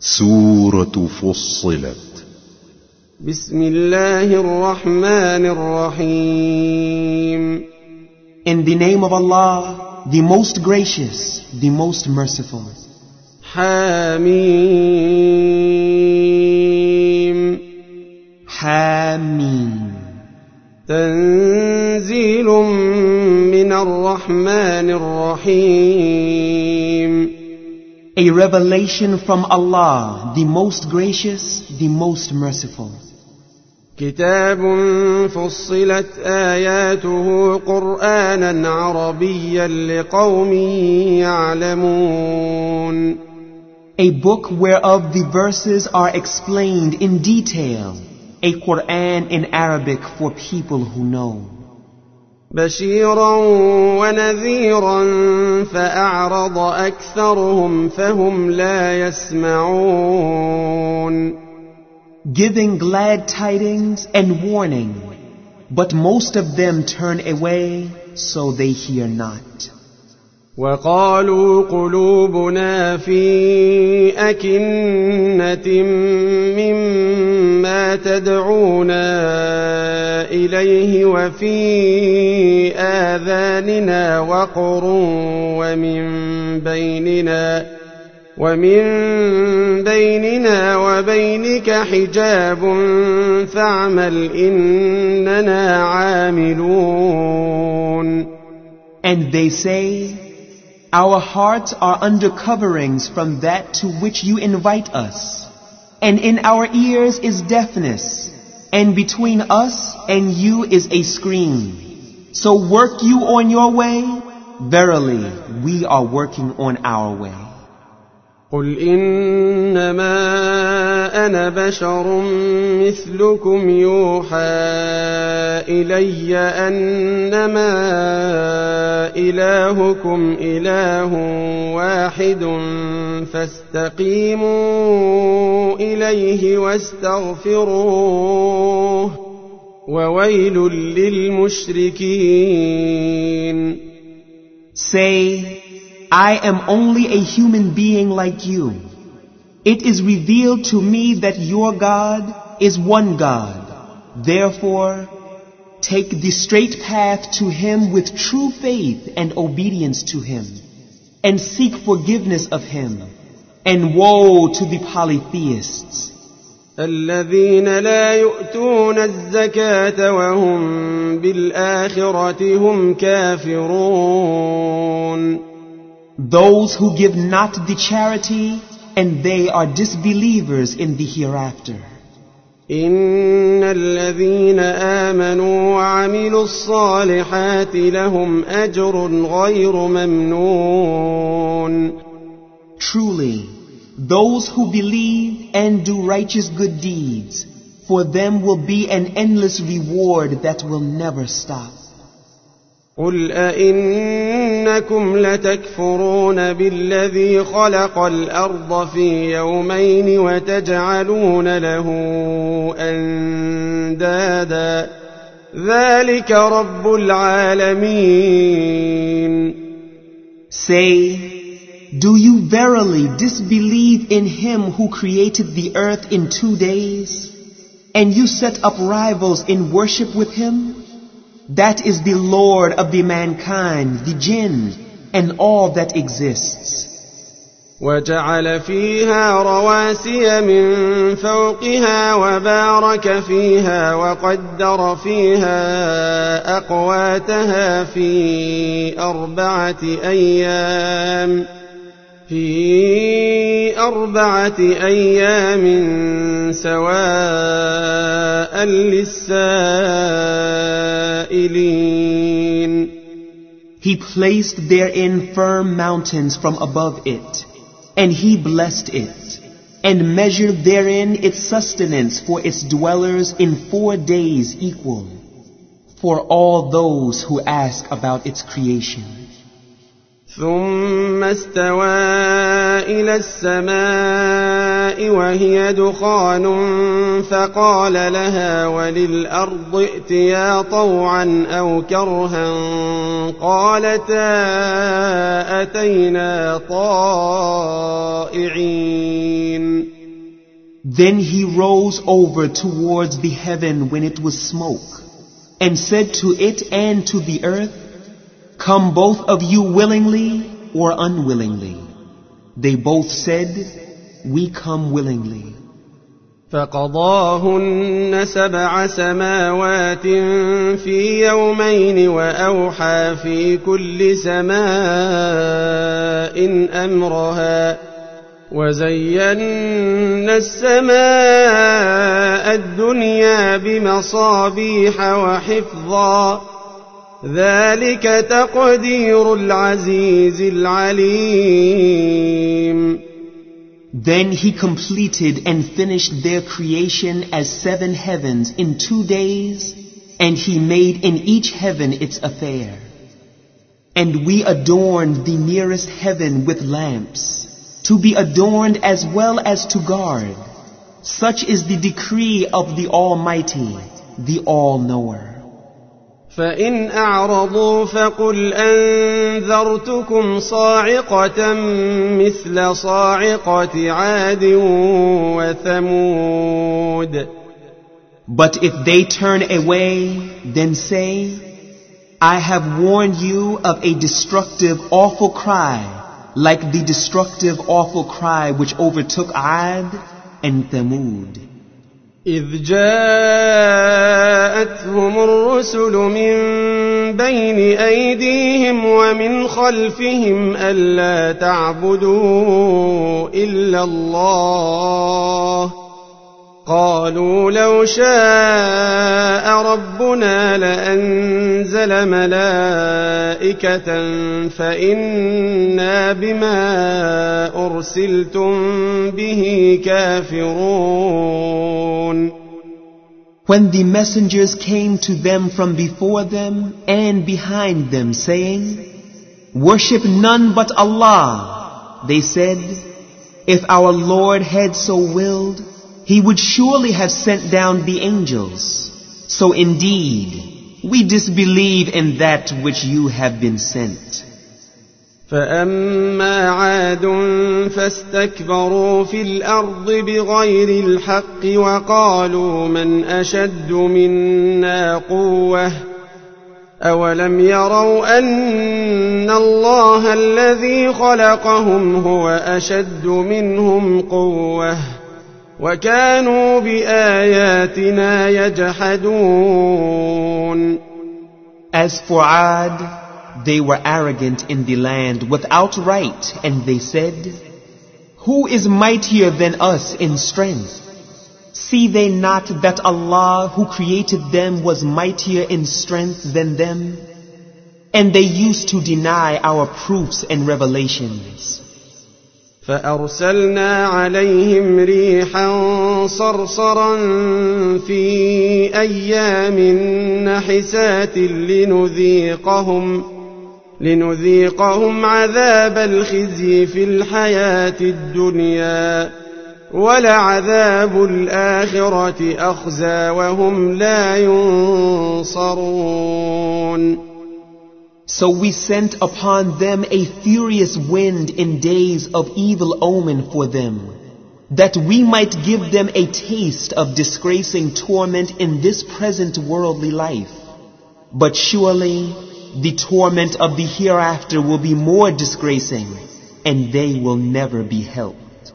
سورة فصلت. بسم الله الرحمن الرحيم. In the name of Allah, the most gracious, the most merciful. حميم. حميم. تنزيل من الرحمن الرحيم. A revelation from Allah, the most gracious, the most merciful. كتاب فصلت آياته قرآنا عربيا لقوم يعلمون. A book whereof the verses are explained in detail, a Quran in Arabic for people who know. بشيرا ونذيرا فأعرض أكثرهم فهم لا يسمعون. Giving glad tidings and warning, but most of them turn away, so they hear not. وقالوا قلوبنا في أكنة مما تدعونا إليه وفي آذاننا وقر ومن بيننا وبينك حجاب فاعمل إننا عاملون. And they say, our hearts are under coverings from that to which you invite us, and in our ears is deafness, and between us and you is a screen. So work you on your way, verily we are working on our way. قل إنما أنا بشر مثلكم يوحى إلي أنما إلهكم إله واحد فاستقيموا إليه واستغفروه وويل للمشركين. Say, I am only a human being like you. It is revealed to me that your God is one God. Therefore, take the straight path to Him with true faith and obedience to Him, and seek forgiveness of Him. And woe to the polytheists, الذين لا يؤتون الزكاة وهم بالآخرة هم كافرون. those who give not the charity, and they are disbelievers in the hereafter. إن الذين آمنوا وعملوا الصالحات لهم أجر غير ممنون. Truly, those who believe and do righteous good deeds, for them will be an endless reward that will never stop. قل أئنكم لتكفرون بالذي خلق الأرض في يومين وتجعلون له أندادا ذلك رب العالمين. Say, do you verily disbelieve in Him who created the earth in 2 days, and you set up rivals in worship with Him? That is the Lord of the mankind, the jinn, and all that exists. وجعل فيها رواسي من فوقها وبارك فيها وقدر فيها أقواتها في أربعة أيام سواء للسائلين. He placed therein firm mountains from above it, and He blessed it, and measured therein its sustenance for its dwellers in 4 days equal, for all those who ask about its creation. ثم استوى إلى السماء وهي دخان فقال لها وللأرض ائتيا طوعا أو كرها قالتا أتينا طائعين. Then he rose over towards the heaven when it was smoke, and said to it and to the earth, "Come both of you willingly or unwillingly." They both said, "We come willingly." فقضاهن 7 سماوات في يومين وأوحى في كل سماء أمرها وزينا السماء الدنيا بمصابيح وحفظا ذلك تقدير العزيز العليم. Then he completed and finished their creation as 7 heavens in 2 days, and he made in each heaven its affair. And we adorned the nearest heaven with lamps, to be adorned as well as to guard. Such is the decree of the Almighty, the All-Knower. فإن أعرضوا فقل أنذرتكم صاعقة مثل صاعقة عاد وثمود. But if they turn away, then say, I have warned you of a destructive awful cry, like the destructive awful cry which overtook Ad and Thamud. إذ جاءتهم الرسل من بين أيديهم ومن خلفهم ألا تعبدوا إلا الله قالوا لو شاء ربنا لأنزل ملائكة فإنا بما أرسلتم به كافرون. When the messengers came to them from before them and behind them, saying, Worship none but Allah, they said, If our Lord had so willed, He would surely have sent down the angels. So indeed, we disbelieve in that which you have been sent. فأما عاد فاستكبروا في الأرض بغير الحق وقالوا من أشد منا قوة أولم يروا أن الله الذي خلقهم هو أشد منهم قوة وكانوا بآياتنا يجحدون. As for Ad, they were arrogant in the land without right, and they said, Who is mightier than us in strength? See they not that Allah who created them was mightier in strength than them? And they used to deny our proofs and revelations. فأرسلنا عليهم ريحا صرصرا في أيام نحسات لنذيقهم عذاب الخزي في الحياة الدنيا ولعذاب الآخرة أخزى وهم لا ينصرون. So we sent upon them a furious wind in days of evil omen for them, that we might give them a taste of disgracing torment in this present worldly life. But surely the torment of the hereafter will be more disgracing, and they will never be helped.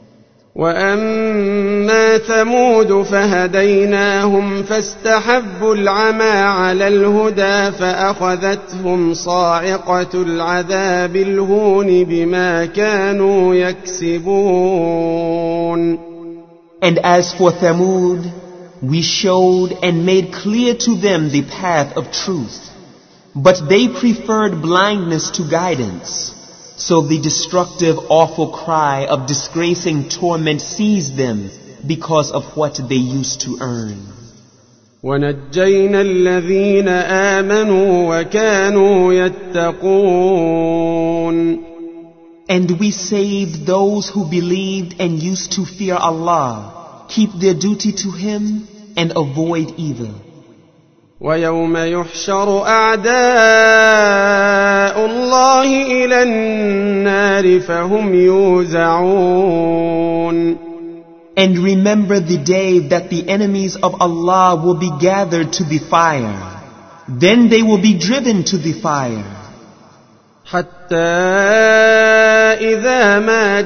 وأما ثمود فهديناهم فاستحبوا العمى على الهدى فأخذتهم صاعقة العذاب الهون بما كانوا يكسبون. And as for Thamud, we showed and made clear to them the path of truth, but they preferred blindness to guidance. So the destructive awful cry of disgracing torment seized them because of what they used to earn. ونجينا الذين آمنوا وكانوا يتقون. And we saved those who believed and used to fear Allah, keep their duty to Him and avoid evil. ويوم يحشر أعداء الله إلى النار فهم يوزعون. And remember the day that the enemies of Allah will be gathered to the fire. Then they will be driven to the fire. حتى إذا ما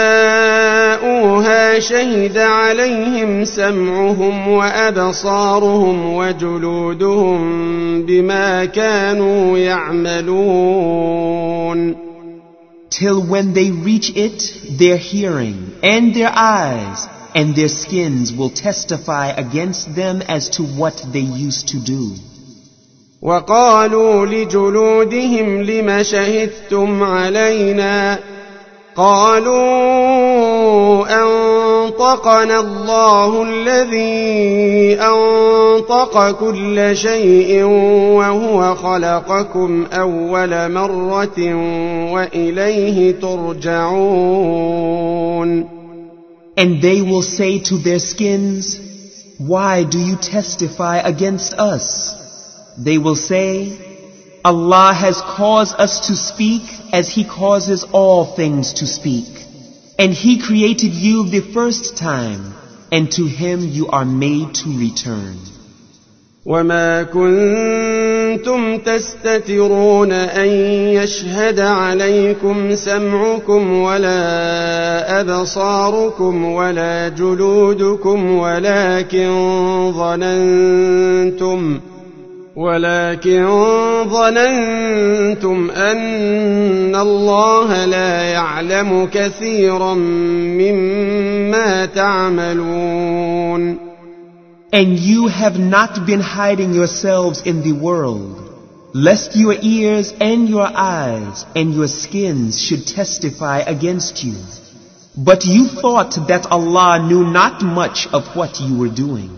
جاءوها شهد عليهم سمعهم وأبصارهم وجلودهم بما كانوا يعملون. Till when they reach it, their hearing and their eyes and their skins will testify against them as to what they used to do. وقالوا لجلودهم لم شهدتم علينا قالوا أنطقنا الله الذي أنطق كل شيء وهو خلقكم أول مرة وإليه ترجعون. And they will say to their skins, why do you testify against us? They will say, Allah has caused us to speak as He causes all things to speak. And He created you the first time, and to Him you are made to return. وما كنتم تستترون أن يشهد عليكم سمعكم ولا أبصاركم ولا جلودكم ولكن ظننتم أن الله لا يعلم كثيرا مما تعملون. And you have not been hiding yourselves in the world, lest your ears and your eyes and your skins should testify against you. But you thought that Allah knew not much of what you were doing.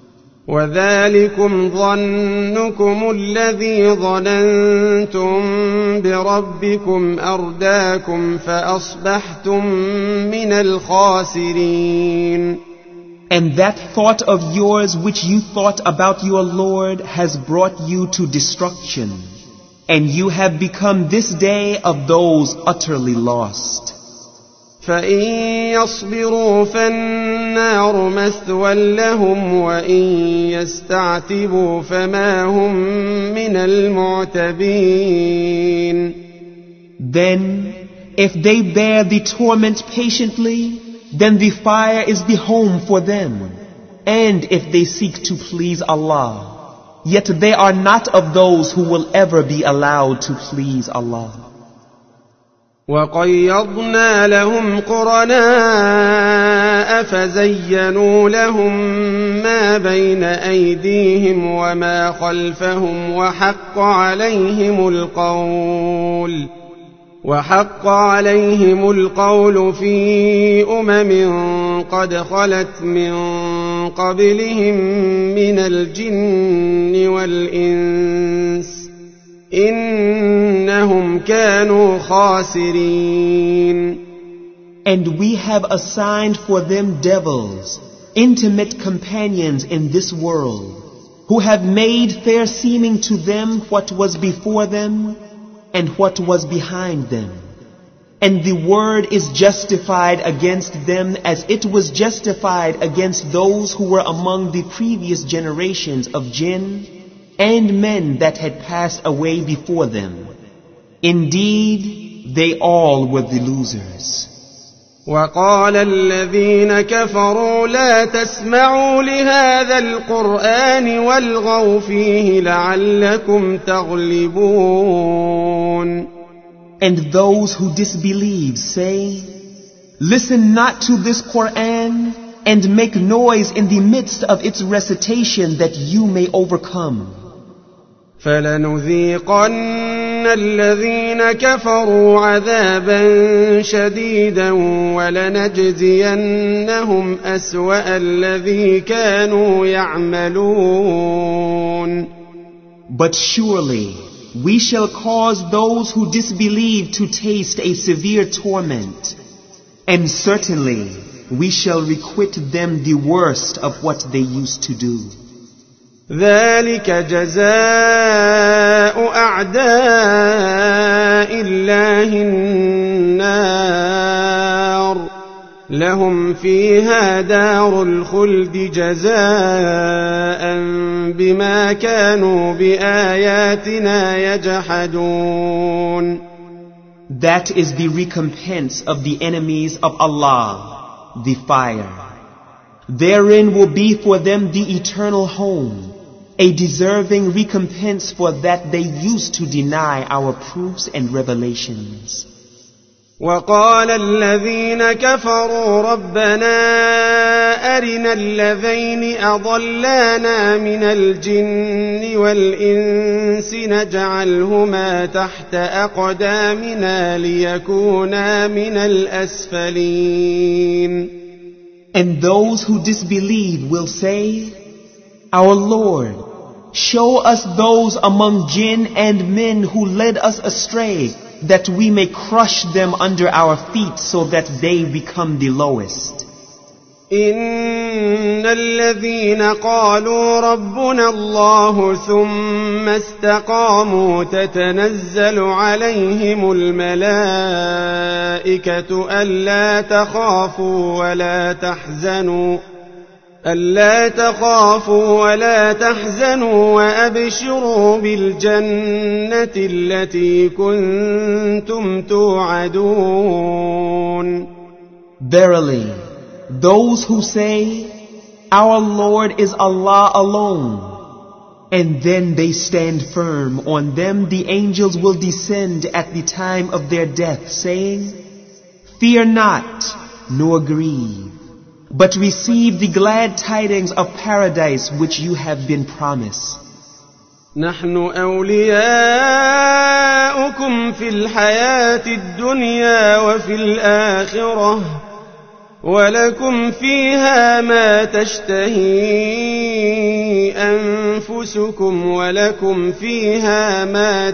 وذلكم ظنكم الذي ظننتم بربكم أرداكم فأصبحتم من الخاسرين. And that thought of yours which you thought about your Lord has brought you to destruction, and you have become this day of those utterly lost. فإن يصبروا فالنار مثوى لهم وإن يستعتبوا فما هم من المعتبين. Then, if they bear the torment patiently, then the fire is the home for them. And if they seek to please Allah, yet they are not of those who will ever be allowed to please Allah. وَقَيَّضْنَا لَهُمْ قُرَنَاءَ فَزَيَّنُوا لَهُم مَّا بَيْنَ أَيْدِيهِمْ وَمَا خَلْفَهُمْ وحق عليهم القول في قد خلت من قبلهم من الجن والإنس إنهم كانوا خاسرين. And we have assigned for them devils, intimate companions in this world, who have made fair seeming to them what was before them and what was behind them. And the word is justified against them as it was justified against those who were among the previous generations of jinn and men that had passed away before them. Indeed, they all were the losers. وقال الذين كفروا لا تسمعوا لهذا القرآن والغوا فيه لعلكم تغلبون. And those who disbelieve say, listen not to this Quran and make noise in the midst of its recitation that you may overcome. فلنذيقن الذين كفروا عذابا شديدا ولنجزينهم أسوأ الذي كانوا يعملون. But surely we shall cause those who disbelieve to taste a severe torment, and certainly we shall requite them the worst of what they used to do. ذلك جزاء أعداء الله النار لهم فيها دار الخلد جزاء بما كانوا بآياتنا يجحدون. That is the recompense of the enemies of Allah, the fire. Therein will be for them the eternal home, a deserving recompense for that they used to deny our proofs and revelations. وقال الذين كفروا ربنا أرنا الذين أضلانا من الجن والإنس نجعلهما تحت أقدامنا ليكونا من الأسفلين. And those who disbelieve will say, Our Lord, show us those among jinn and men who led us astray, that we may crush them under our feet so that they become the lowest. إن الذين قالوا ربنا الله ثم استقاموا تتنزل عليهم الملائكة ألا تخافوا ولا تحزنوا وأبشروا بالجنة التي كنتم توعدون. Verily, those who say, Our Lord is Allah alone, and then they stand firm, on them the angels will descend at the time of their death, saying, Fear not, nor grieve, but receive the glad tidings of paradise which you have been promised. نحن أولياؤكم في الحياة الدنيا وفي الآخرة ولكم فيها ما تشتهي أنفسكم ولكم فيها ما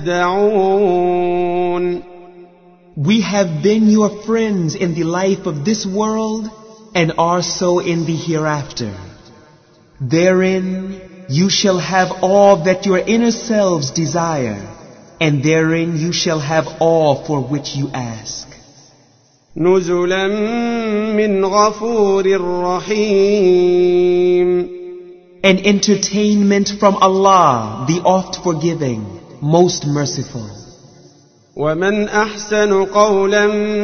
تدعون. We have been your friends in the life of this world and are so in the hereafter. Therein you shall have all that your inner selves desire, and therein you shall have all for which you ask. نزلا من غفور رحيم. An entertainment from Allah, the oft forgiving, most merciful. ومن أحسن قولا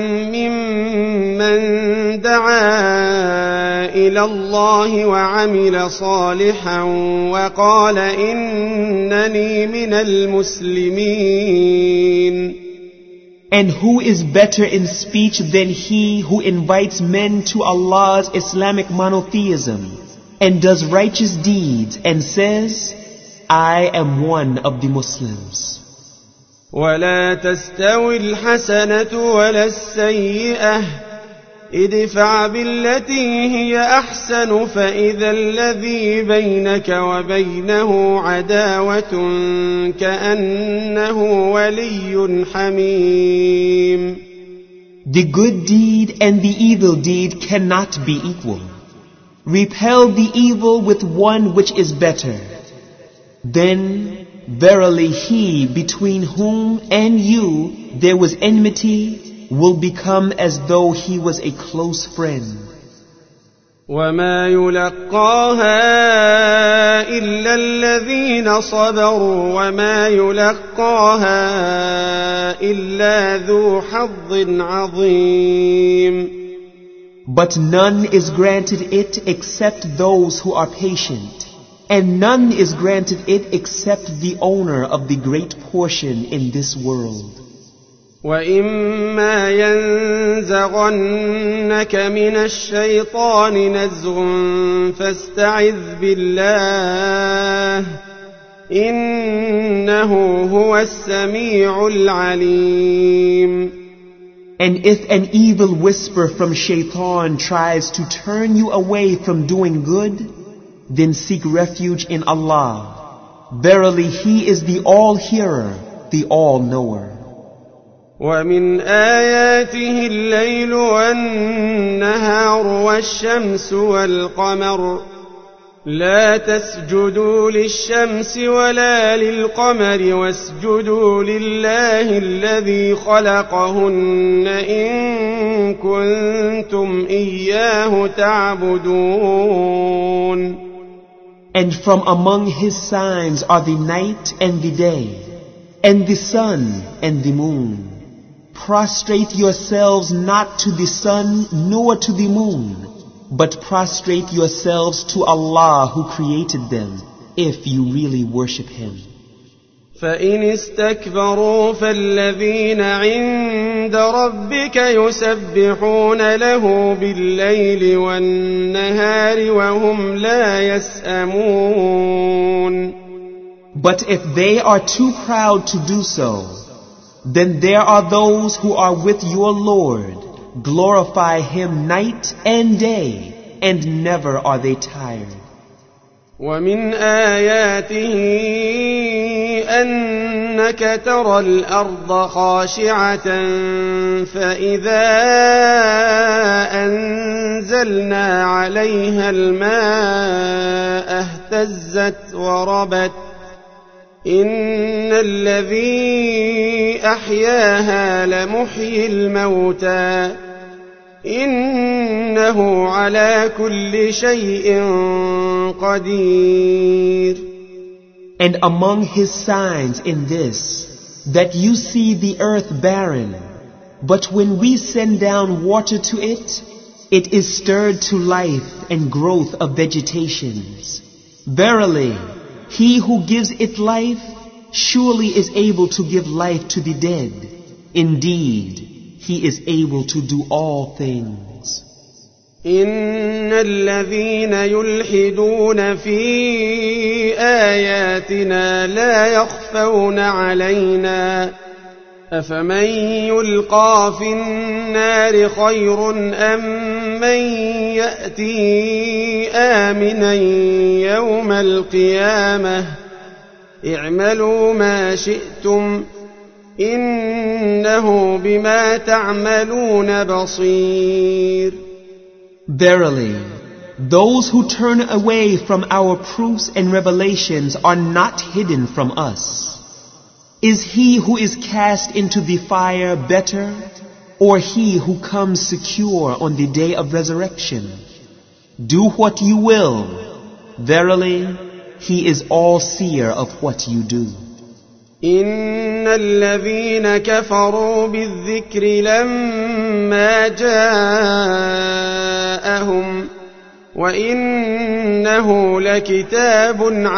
ممن دعا إلى الله وعمل صالحا وقال إنني من المسلمين. And who is better in speech than he who invites men to Allah's Islamic monotheism and does righteous deeds and says, I am one of the Muslims. ولا تستوي الحسنة ولا السيئة ادفع بالتي هي أحسن فإذا الذي بينك وبينه عداوة كأنه ولي حميم. The good deed and the evil deed cannot be equal. Repel the evil with one which is better. Then verily he between whom and you there was enmity will become as though he was a close friend. وما يلقاها إلا الذين صبروا وما يلقاها إلا ذو حظ عظيم. But none is granted it except those who are patient, and none is granted it except the owner of the great portion in this world. وَإِمَّا يَنزَغَنَّكَ مِنَ الشَّيْطَانِ نَزْغٌ فَاسْتَعِذْ بِاللَّهِ إِنَّهُ هُوَ السَّمِيعُ الْعَلِيمُ. And if an evil whisper from Shaitan tries to turn you away from doing good, then seek refuge in Allah. Verily He is the All-Hearer, the All-Knower. وَمِنْ آيَاتِهِ اللَّيْلُ وَالنَّهَارُ وَالشَّمْسُ وَالْقَمَرُ لا تسجدوا للشمس ولا للقمر واسجدوا لله الذي خلقهن إن كنتم إياه تعبدون. And from among his signs are the night and the day, and the sun and the moon. Prostrate yourselves not to the sun nor to the moon, but prostrate yourselves to Allah who created them, if you really worship Him. فإن استكبروا فالذين عند ربك يسبحون له بالليل والنهار وهم لا يسأمون. But if they are too proud to do so, then there are those who are with your Lord. Glorify Him night and day, and never are they tired. ومن آياته أنك ترى الأرض خاشعة فإذا أنزلنا عليها الماء اهتزت وربت إن الذي أحياها لمحيي الموتى إنه على كل شيء قدير. And among His signs in this, that you see the earth barren, but when we send down water to it, it is stirred to life and growth of vegetations. Verily, He who gives it life surely is able to give life to the dead. Indeed, He is able to do all things. إن الذين يلحدون في آياتنا لا يخفون علينا أفمن يلقى في النار خير أم من يأتي آمنا يوم القيامة اعملوا ما شئتم إنه بما تعملون بصير. Verily, those who turn away from our proofs and revelations are not hidden from us. Is he who is cast into the fire better, or he who comes secure on the day of resurrection? Do what you will. Verily, He is all-seer of what you do. إن الذين كفروا بالذكر لما جاءهم وإنه لكتاب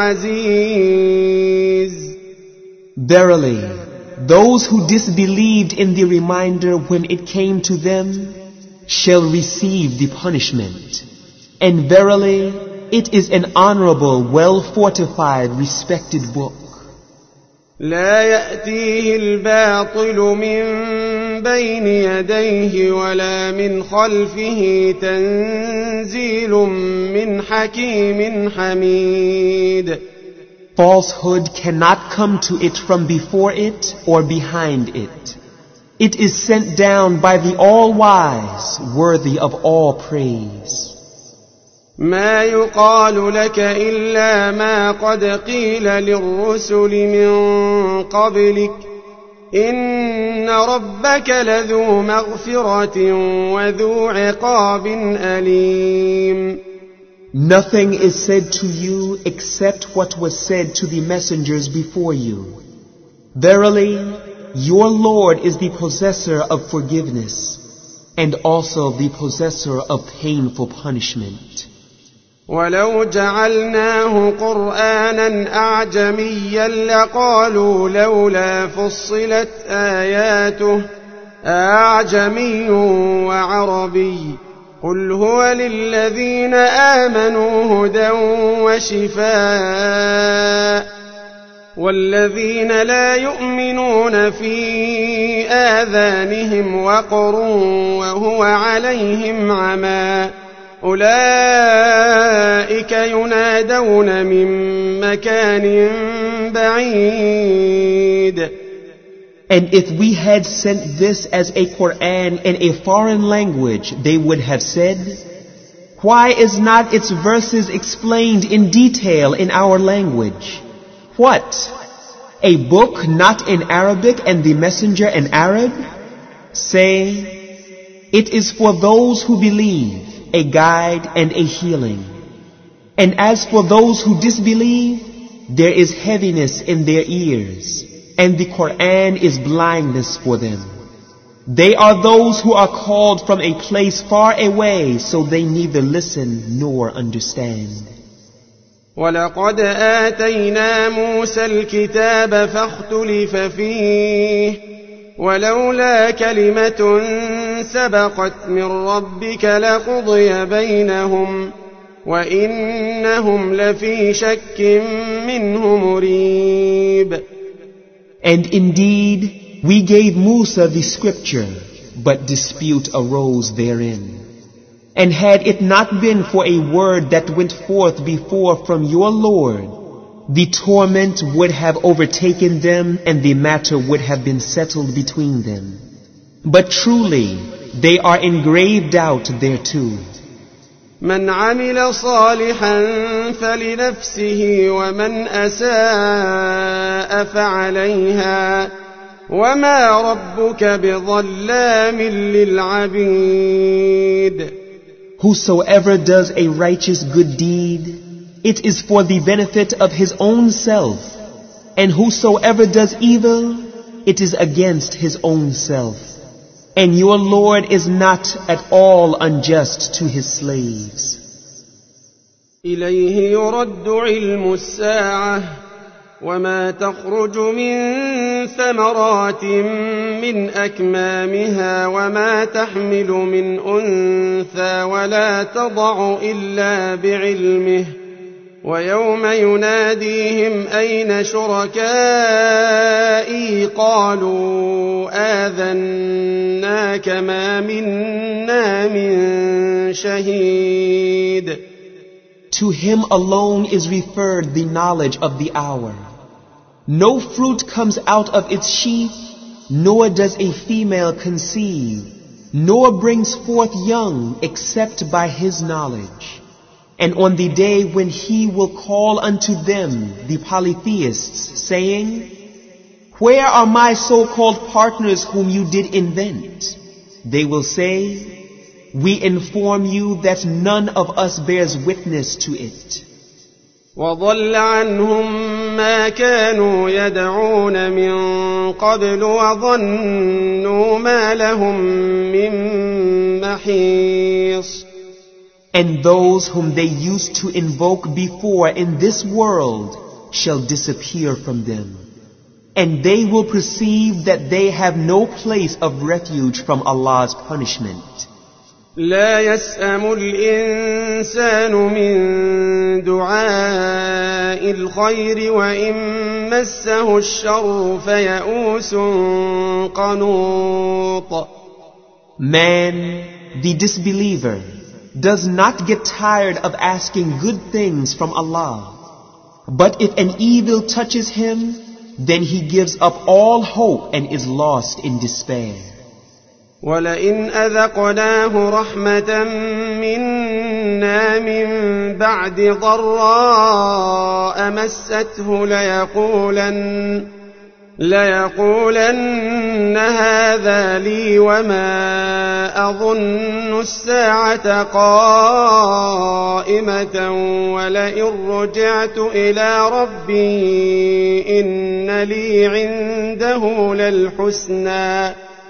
عزيز. Verily, those who disbelieved in the reminder when it came to them shall receive the punishment. And verily, it is an honorable, well-fortified, respected book. لا يأتيه الباطل من بين يديه ولا من خلفه تنزيل من حكيم حميد. Falsehood cannot come to it from before it or behind it. It is sent down by the All-Wise, worthy of all praise. ما يقال لك إلا ما قد قيل للرسل من قبلك إن ربك لذو مغفرة وذو عقاب أليم. Nothing is said to you except what was said to the messengers before you. Verily, your Lord is the possessor of forgiveness and also the possessor of painful punishment. ولو جعلناه قرآنا أعجميا لقالوا لولا فصلت آياته أعجمي وعربي قل هو للذين آمنوا هدى وشفاء والذين لا يؤمنون في آذانهم وقر وهو عليهم عمى أولئك ينادون من مكان بعيد. And if we had sent this as a Quran in a foreign language, they would have said, Why is not its verses explained in detail in our language? What? A book not in Arabic and the messenger in Arab? Say, it is for those who believe, a guide and a healing. And as for those who disbelieve, there is heaviness in their ears, and the Quran is blindness for them. They are those who are called from a place far away, so they neither listen nor understand. وَلَقَدْ آتَيْنَا مُوسَى الْكِتَابَ فَاخْتُلِفَ فِيهِ وَلَوْلَا كَلِمَةٌ سَبَقَتْ مِنْ رَبِّكَ لَقُضِيَ بَيْنَهُمْ وَإِنَّهُمْ لَفِي شَكٍّ مِّنْهُ مُرِيبٍ. And indeed, we gave Musa the scripture, but dispute arose therein. And had it not been for a word that went forth before from your Lord, the torment would have overtaken them and the matter would have been settled between them. But truly, they are in grave doubt thereto. من عمل صالحا فلنفسه ومن أساء فعليها وما ربك بظلام للعبيد. Whosoever does a righteous good deed, it is for the benefit of his own self, and whosoever does evil, it is against his own self. And your Lord is not at all unjust to his slaves. إليه يرد علم الساعة وما تخرج من ثمرات من أكمامها وما تحمل من أنثى ولا تضع إلا بعلمه ويوم يناديهم أين شركائي قالوا آذناك ما منا من شهيد. To him alone is referred the knowledge of the hour. No fruit comes out of its sheath, nor does a female conceive, nor brings forth young except by his knowledge. And on the day when he will call unto them, the polytheists, saying, where are my so-called partners whom you did invent? They will say, we inform you that none of us bears witness to it. وضل عنهم ما كانوا يدعون من قبل وظنوا ما لهم من محيص. And those whom they used to invoke before in this world shall disappear from them. And they will perceive that they have no place of refuge from Allah's punishment. لا يسأم الإنسان من دعاء الخير وإن مسه الشر فيئوس قنوط. Man, the disbeliever, does not get tired of asking good things from Allah. But if an evil touches him, then he gives up all hope and is lost in despair. وَلَئِنْ أَذَقْنَاهُ رَحْمَةً مِنَّا مِنْ بَعْدِ ضَرَّاءَ مَسَّتْهُ لَيَقُولَنَّ هَذَا لِي وَمَا أَظُنُّ السَّاعَةَ قَائِمَةً وَلَئِنْ رُجِعْتُ إِلَى رَبِّي إِنَّ لِي عِندَهُ لَلْحُسْنَى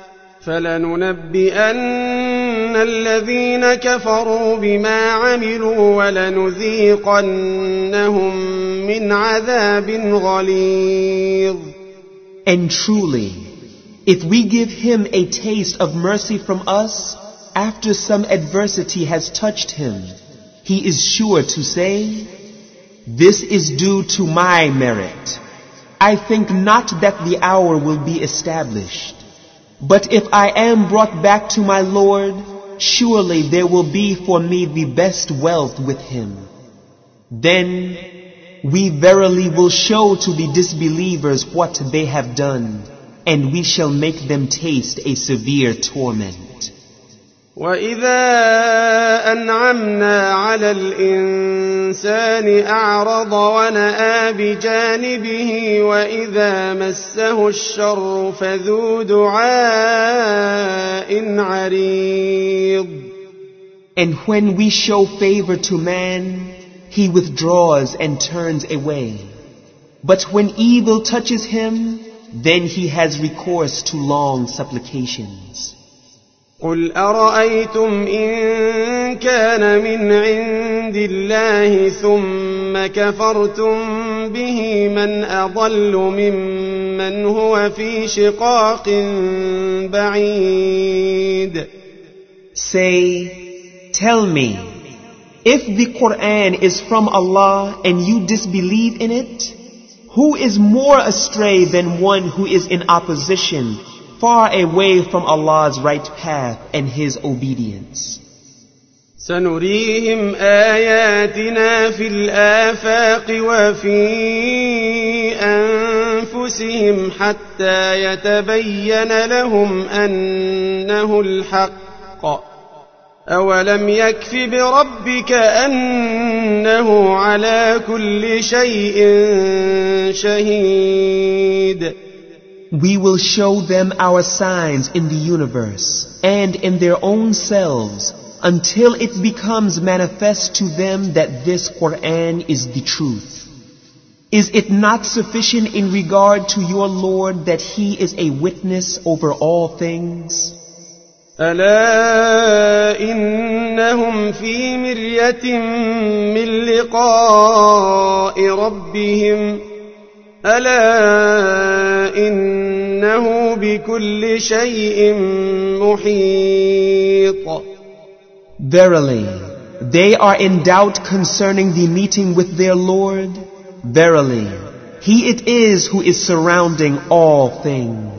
فَلَنُنَبِّئَنَّ الَّذِينَ كَفَرُوا بِمَا عَمِلُوا وَلَنُذِيقَنَّهُم مِّنْ عَذَابٍ غَلِيظٍ. And truly, if we give him a taste of mercy from us, after some adversity has touched him, he is sure to say, this is due to my merit. I think not that the hour will be established. But if I am brought back to my Lord, surely there will be for me the best wealth with him. Then we verily will show to the disbelievers what they have done, and we shall make them taste a severe torment. وإذا أنعمنا على الإنسان أعرض ونأى بجانبه وإذا مسه الشر فذو دعاء عريض. And when we show favor to man, he withdraws and turns away. But when evil touches him, then he has recourse to long supplications. قل أرأيتم إن كان من عند الله ثم كفرتم به من أضل ممن هو في شقاق بعيد. Say, tell me, if the Quran is from Allah and you disbelieve in it, who is more astray than one who is in opposition, far away from Allah's right path and His obedience? سنريهم آياتنا في الآفاق وفي أنفسهم حتى يتبين لهم أنه الحق. أولم يكف بربك أنه على كل شيء شهيد. We will show them our signs in the universe and in their own selves until it becomes manifest to them that this Quran is the truth. Is it not sufficient in regard to your Lord that He is a witness over all things? ألا إنهم في مرية من لقاء ربهم ألا إنه بكل شيء محيط. Verily, they are in doubt concerning the meeting with their Lord. Verily, He it is who is surrounding all things.